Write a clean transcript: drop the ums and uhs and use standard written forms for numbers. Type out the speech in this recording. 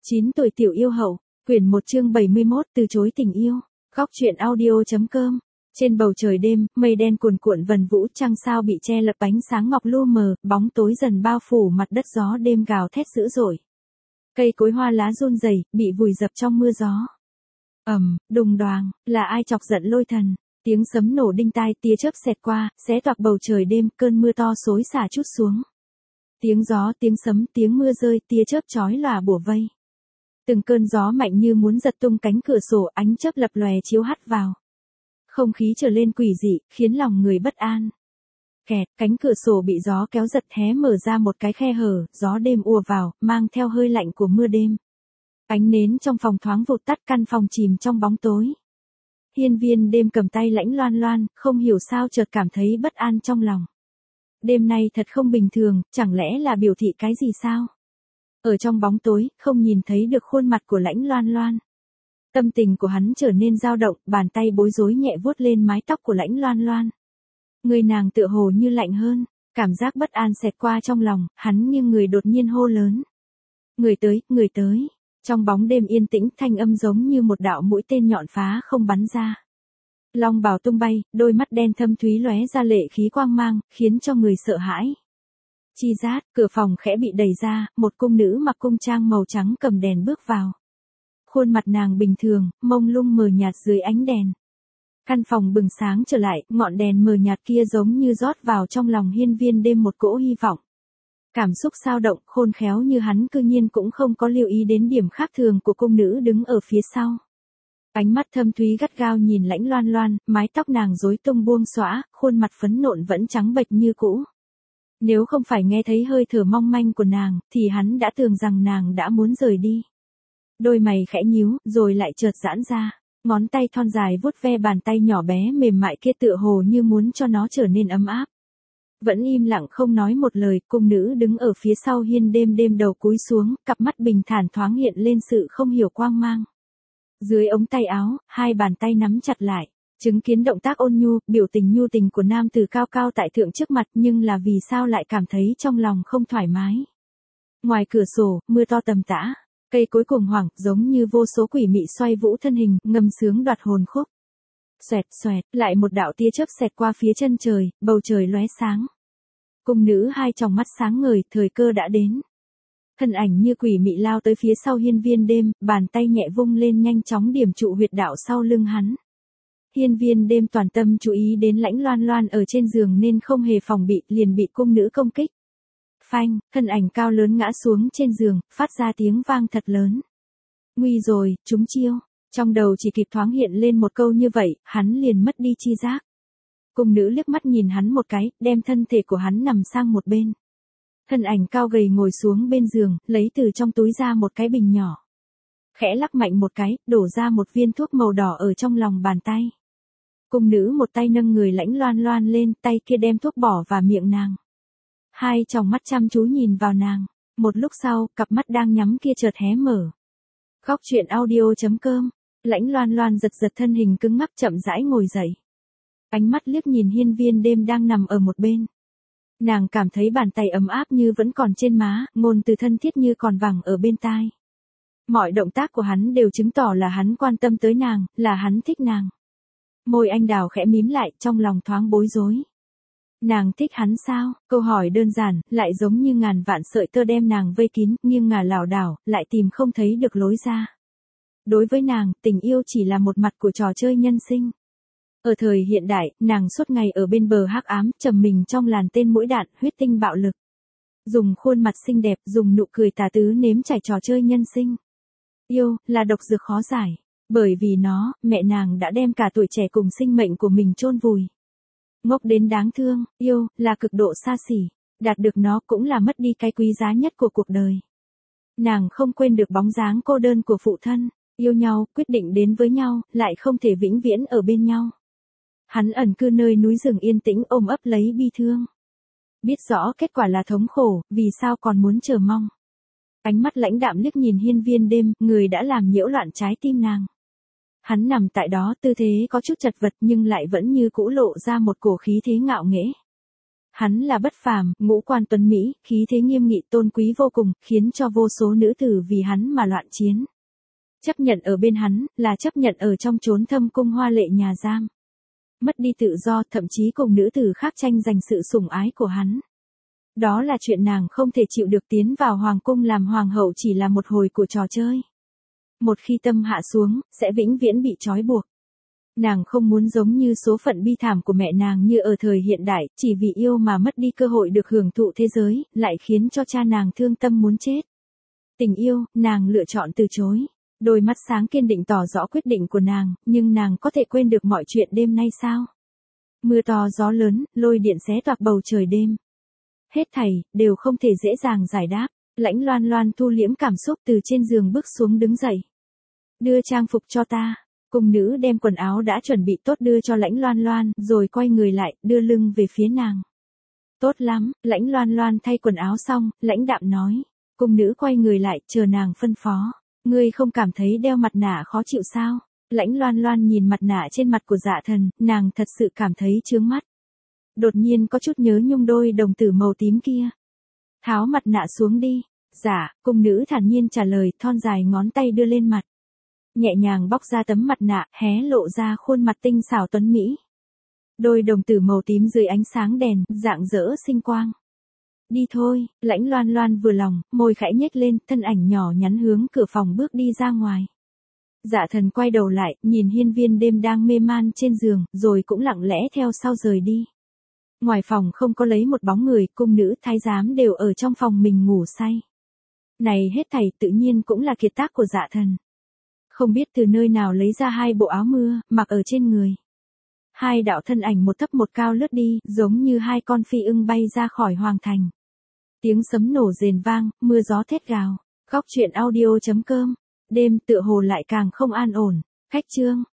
9 tuổi tiểu yêu hậu, quyển 1 chương 71 từ chối tình yêu, góc truyện audio.com. Trên bầu trời đêm, mây đen cuồn cuộn vần vũ, trăng sao bị che lấp ánh sáng ngọc lu mờ, bóng tối dần bao phủ mặt đất, gió đêm gào thét dữ dội. Cây cối hoa lá run rẩy, bị vùi dập trong mưa gió. Đùng đoàng, là ai chọc giận lôi thần? Tiếng sấm nổ đinh tai, tia chớp xẹt qua, xé toạc bầu trời đêm, cơn mưa to xối xả trút xuống. Tiếng gió, tiếng sấm, tiếng mưa rơi, tia chớp chói lòa bủa vây. Từng cơn gió mạnh như muốn giật tung cánh cửa sổ, ánh chớp lập lòe chiếu hắt vào. Không khí trở lên quỷ dị, khiến lòng người bất an. Kẹt, cánh cửa sổ bị gió kéo giật hé mở ra một cái khe hở, gió đêm ùa vào, mang theo hơi lạnh của mưa đêm. Ánh nến trong phòng thoáng vụt tắt, căn phòng chìm trong bóng tối. Hiên Viên Đêm cầm tay Lãnh Loan Loan, không hiểu sao chợt cảm thấy bất an trong lòng. Đêm nay thật không bình thường, chẳng lẽ là biểu thị cái gì sao? Ở trong bóng tối, không nhìn thấy được khuôn mặt của Lãnh Loan Loan. Tâm tình của hắn trở nên dao động, bàn tay bối rối nhẹ vuốt lên mái tóc của Lãnh Loan Loan. Người nàng tựa hồ như lạnh hơn, cảm giác bất an xẹt qua trong lòng, hắn nghiêng người đột nhiên hô lớn. Người tới, người tới. Trong bóng đêm yên tĩnh, thanh âm giống như một đạo mũi tên nhọn phá không bắn ra. Long bào tung bay, đôi mắt đen thâm thúy lóe ra lệ khí quang mang, khiến cho người sợ hãi. Chi rát, cửa phòng khẽ bị đẩy ra, một cung nữ mặc cung trang màu trắng cầm đèn bước vào. Khuôn mặt nàng bình thường, mông lung mờ nhạt dưới ánh đèn. Căn phòng bừng sáng trở lại, ngọn đèn mờ nhạt kia giống như rót vào trong lòng Hiên Viên Đêm một cỗ hy vọng. Cảm xúc sao động, khôn khéo như hắn cư nhiên cũng không có lưu ý đến điểm khác thường của cung nữ đứng ở phía sau. Ánh mắt thâm thúy gắt gao nhìn Lãnh Loan Loan, mái tóc nàng rối tung buông xõa, khuôn mặt phấn nộn vẫn trắng bệch như cũ. Nếu không phải nghe thấy hơi thở mong manh của nàng, thì hắn đã tưởng rằng nàng đã muốn rời đi. Đôi mày khẽ nhíu, rồi lại chợt giãn ra, ngón tay thon dài vuốt ve bàn tay nhỏ bé mềm mại kia tựa hồ như muốn cho nó trở nên ấm áp. Vẫn im lặng không nói một lời, cung nữ đứng ở phía sau Hiên Đêm Đêm đầu cúi xuống, cặp mắt bình thản thoáng hiện lên sự không hiểu quang mang. Dưới ống tay áo, hai bàn tay nắm chặt lại, chứng kiến động tác ôn nhu, biểu tình nhu tình của nam tử cao cao tại thượng trước mặt, nhưng là vì sao lại cảm thấy trong lòng không thoải mái. Ngoài cửa sổ, mưa to tầm tã, cây cối cuồng hoảng, giống như vô số quỷ mị xoay vũ thân hình, ngâm sướng đoạt hồn khúc. Xoẹt xoẹt, lại một đạo tia chớp xẹt qua phía chân trời, bầu trời lóe sáng. Cung nữ hai tròng mắt sáng ngời, thời cơ đã đến. Thân ảnh như quỷ mị lao tới phía sau Hiên Viên Đêm, bàn tay nhẹ vung lên nhanh chóng điểm trụ huyệt đạo sau lưng hắn. Hiên Viên Đêm toàn tâm chú ý đến Lãnh Loan Loan ở trên giường nên không hề phòng bị, liền bị cung nữ công kích. Phanh, thân ảnh cao lớn ngã xuống trên giường, phát ra tiếng vang thật lớn. Nguy rồi, trúng chiêu. Trong đầu chỉ kịp thoáng hiện lên một câu như vậy, hắn liền mất đi chi giác. Cung nữ liếc mắt nhìn hắn một cái, đem thân thể của hắn nằm sang một bên. Thân ảnh cao gầy ngồi xuống bên giường, lấy từ trong túi ra một cái bình nhỏ. Khẽ lắc mạnh một cái, đổ ra một viên thuốc màu đỏ ở trong lòng bàn tay. Cung nữ một tay nâng người Lãnh Loan Loan lên, tay kia đem thuốc bỏ vào miệng nàng. Hai tròng mắt chăm chú nhìn vào nàng. Một lúc sau, cặp mắt đang nhắm kia chợt hé mở. Góc truyện audio.com. Lãnh Loan Loan giật giật thân hình cứng ngắc chậm rãi ngồi dậy. Ánh mắt liếc nhìn Hiên Viên Đêm đang nằm ở một bên. Nàng cảm thấy bàn tay ấm áp như vẫn còn trên má, ngôn từ thân thiết như còn vẳng ở bên tai. Mọi động tác của hắn đều chứng tỏ là hắn quan tâm tới nàng, là hắn thích nàng. Môi anh đào khẽ mím lại, trong lòng thoáng bối rối. Nàng thích hắn sao? Câu hỏi đơn giản, lại giống như ngàn vạn sợi tơ đem nàng vây kín, nghiêng ngả lảo đảo, lại tìm không thấy được lối ra. Đối với nàng, tình yêu chỉ là một mặt của trò chơi nhân sinh. Ở thời hiện đại, nàng suốt ngày ở bên bờ hắc ám, trầm mình trong làn tên mũi đạn, huyết tinh bạo lực. Dùng khuôn mặt xinh đẹp, dùng nụ cười tà tứ nếm trải trò chơi nhân sinh. Yêu, là độc dược khó giải. Bởi vì nó, mẹ nàng đã đem cả tuổi trẻ cùng sinh mệnh của mình chôn vùi. Ngốc đến đáng thương, yêu, là cực độ xa xỉ. Đạt được nó cũng là mất đi cái quý giá nhất của cuộc đời. Nàng không quên được bóng dáng cô đơn của phụ thân. Yêu nhau, quyết định đến với nhau, lại không thể vĩnh viễn ở bên nhau. Hắn ẩn cư nơi núi rừng yên tĩnh ôm ấp lấy bi thương. Biết rõ kết quả là thống khổ, vì sao còn muốn chờ mong. Ánh mắt lãnh đạm liếc nhìn Hiên Viên Đêm, người đã làm nhiễu loạn trái tim nàng. Hắn nằm tại đó tư thế có chút chật vật nhưng lại vẫn như cũ lộ ra một cổ khí thế ngạo nghễ. Hắn là bất phàm, ngũ quan tuấn Mỹ, khí thế nghiêm nghị tôn quý vô cùng, khiến cho vô số nữ tử vì hắn mà loạn chiến. Chấp nhận ở bên hắn, là chấp nhận ở trong chốn thâm cung hoa lệ nhà giam. Mất đi tự do, thậm chí cùng nữ tử khác tranh giành sự sủng ái của hắn. Đó là chuyện nàng không thể chịu được, tiến vào hoàng cung làm hoàng hậu chỉ là một hồi của trò chơi. Một khi tâm hạ xuống, sẽ vĩnh viễn bị trói buộc. Nàng không muốn giống như số phận bi thảm của mẹ nàng như ở thời hiện đại, chỉ vì yêu mà mất đi cơ hội được hưởng thụ thế giới, lại khiến cho cha nàng thương tâm muốn chết. Tình yêu, nàng lựa chọn từ chối. Đôi mắt sáng kiên định tỏ rõ quyết định của nàng, nhưng nàng có thể quên được mọi chuyện đêm nay sao? Mưa to gió lớn, lôi điện xé toạc bầu trời đêm. Hết thảy, đều không thể dễ dàng giải đáp. Lãnh Loan Loan thu liễm cảm xúc từ trên giường bước xuống đứng dậy. Đưa trang phục cho ta. Cung nữ đem quần áo đã chuẩn bị tốt đưa cho Lãnh Loan Loan, rồi quay người lại, đưa lưng về phía nàng. Tốt lắm, Lãnh Loan Loan thay quần áo xong, lãnh đạm nói. Cung nữ quay người lại, chờ nàng phân phó. Ngươi không cảm thấy đeo mặt nạ khó chịu sao? Lãnh Loan Loan nhìn mặt nạ trên mặt của Dạ Thần, nàng thật sự cảm thấy chướng mắt. Đột nhiên có chút nhớ nhung đôi đồng tử màu tím kia. Tháo mặt nạ xuống đi. Dạ, cung nữ thản nhiên trả lời, thon dài ngón tay đưa lên mặt. Nhẹ nhàng bóc ra tấm mặt nạ, hé lộ ra khuôn mặt tinh xảo tuấn mỹ. Đôi đồng tử màu tím dưới ánh sáng đèn, rạng rỡ sinh quang. Đi thôi, Lãnh Loan Loan vừa lòng, môi khẽ nhếch lên, thân ảnh nhỏ nhắn hướng cửa phòng bước đi ra ngoài. Dạ Thần quay đầu lại, nhìn hiên viên đêm đang mê man trên giường, rồi cũng lặng lẽ theo sau rời đi. Ngoài phòng không có lấy một bóng người, cung nữ thái giám đều ở trong phòng mình ngủ say. Này hết thảy tự nhiên cũng là kiệt tác của Dạ Thần. Không biết từ nơi nào lấy ra hai bộ áo mưa, mặc ở trên người. Hai đạo thân ảnh một thấp một cao lướt đi, giống như hai con phi ưng bay ra khỏi hoàng thành. Tiếng sấm nổ rền vang, mưa gió thét gào. Góc truyện audio.com. Đêm tựa hồ lại càng không an ổn. Khách chương.